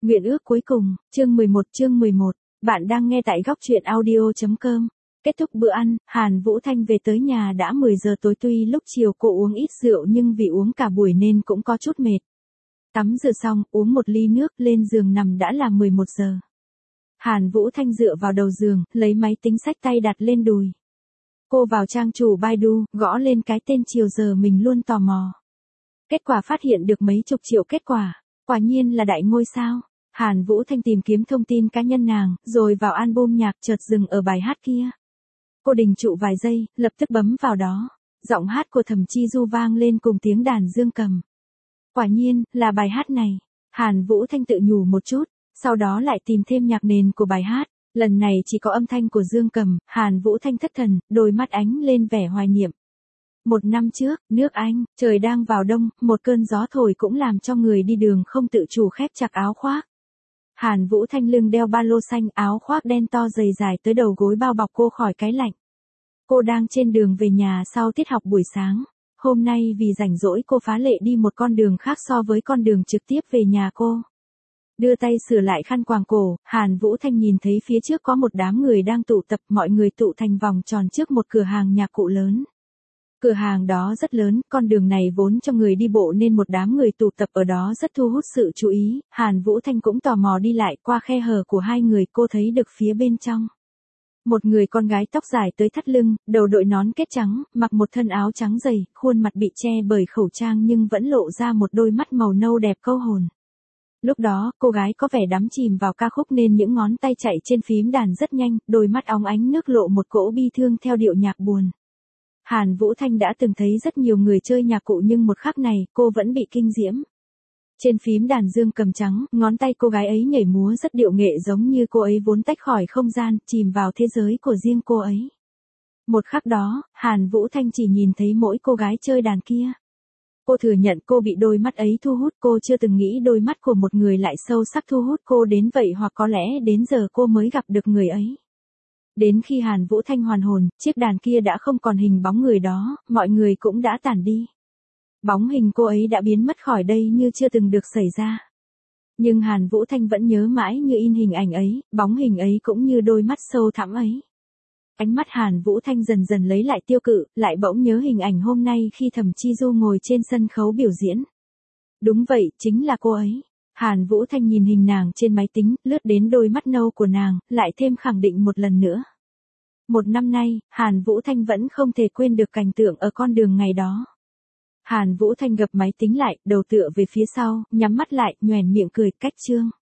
Nguyện ước cuối cùng, chương 11. Bạn đang nghe tại góc truyện audio.com. Kết thúc bữa ăn, Hàn Vũ Thanh về tới nhà đã 10 giờ tối, tuy lúc chiều cô uống ít rượu nhưng vì uống cả buổi nên cũng có chút mệt. Tắm rửa xong, uống một ly nước, lên giường nằm đã là 11 giờ. Hàn Vũ Thanh dựa vào đầu giường, lấy máy tính xách tay đặt lên đùi. Cô vào trang chủ Baidu, gõ lên cái tên chiều giờ mình luôn tò mò. Kết quả phát hiện được mấy chục triệu kết quả. Quả nhiên là đại ngôi sao. Hàn Vũ Thanh tìm kiếm thông tin cá nhân nàng, rồi vào album nhạc, chợt dừng ở bài hát kia. Cô đình trụ vài giây, lập tức bấm vào đó. Giọng hát của Thẩm Chi Du vang lên cùng tiếng đàn dương cầm. Quả nhiên, là bài hát này. Hàn Vũ Thanh tự nhủ một chút, sau đó lại tìm thêm nhạc nền của bài hát. Lần này chỉ có âm thanh của dương cầm. Hàn Vũ Thanh thất thần, đôi mắt ánh lên vẻ hoài niệm. 1 năm trước, nước Anh, trời đang vào đông, một cơn gió thổi cũng làm cho người đi đường không tự chủ khép chặt áo khoác. Hàn Vũ Thanh lưng đeo ba lô xanh, áo khoác đen to dày dài tới đầu gối bao bọc cô khỏi cái lạnh. Cô đang trên đường về nhà sau tiết học buổi sáng. Hôm nay vì rảnh rỗi cô phá lệ đi một con đường khác so với con đường trực tiếp về nhà cô. Đưa tay sửa lại khăn quàng cổ, Hàn Vũ Thanh nhìn thấy phía trước có một đám người đang tụ tập, mọi người tụ thành vòng tròn trước một cửa hàng nhạc cụ lớn. Cửa hàng đó rất lớn, con đường này vốn cho người đi bộ nên một đám người tụ tập ở đó rất thu hút sự chú ý. Hàn Vũ Thanh cũng tò mò đi lại, qua khe hở của hai người cô thấy được phía bên trong. Một người con gái tóc dài tới thắt lưng, đầu đội nón kết trắng, mặc một thân áo trắng dày, khuôn mặt bị che bởi khẩu trang nhưng vẫn lộ ra một đôi mắt màu nâu đẹp câu hồn. Lúc đó, cô gái có vẻ đắm chìm vào ca khúc nên những ngón tay chạy trên phím đàn rất nhanh, đôi mắt óng ánh nước lộ một cỗ bi thương theo điệu nhạc buồn. Hàn Vũ Thanh đã từng thấy rất nhiều người chơi nhạc cụ nhưng một khắc này, cô vẫn bị kinh diễm. Trên phím đàn dương cầm trắng, ngón tay cô gái ấy nhảy múa rất điệu nghệ giống như cô ấy vốn tách khỏi không gian, chìm vào thế giới của riêng cô ấy. Một khắc đó, Hàn Vũ Thanh chỉ nhìn thấy mỗi cô gái chơi đàn kia. Cô thừa nhận cô bị đôi mắt ấy thu hút, cô chưa từng nghĩ đôi mắt của một người lại sâu sắc thu hút cô đến vậy, hoặc có lẽ đến giờ cô mới gặp được người ấy. Đến khi Hàn Vũ Thanh hoàn hồn, chiếc đàn kia đã không còn hình bóng người đó, mọi người cũng đã tản đi. Bóng hình cô ấy đã biến mất khỏi đây như chưa từng được xảy ra. Nhưng Hàn Vũ Thanh vẫn nhớ mãi như in hình ảnh ấy, bóng hình ấy cũng như đôi mắt sâu thẳm ấy. Ánh mắt Hàn Vũ Thanh dần dần lấy lại tiêu cự, lại bỗng nhớ hình ảnh hôm nay khi Thẩm Chi Du ngồi trên sân khấu biểu diễn. Đúng vậy, chính là cô ấy. Hàn Vũ Thanh nhìn hình nàng trên máy tính, lướt đến đôi mắt nâu của nàng, lại thêm khẳng định một lần nữa. 1 năm nay, Hàn Vũ Thanh vẫn không thể quên được cảnh tượng ở con đường ngày đó. Hàn Vũ Thanh gập máy tính lại, đầu tựa về phía sau, nhắm mắt lại, nhoẻn miệng cười, cách chương.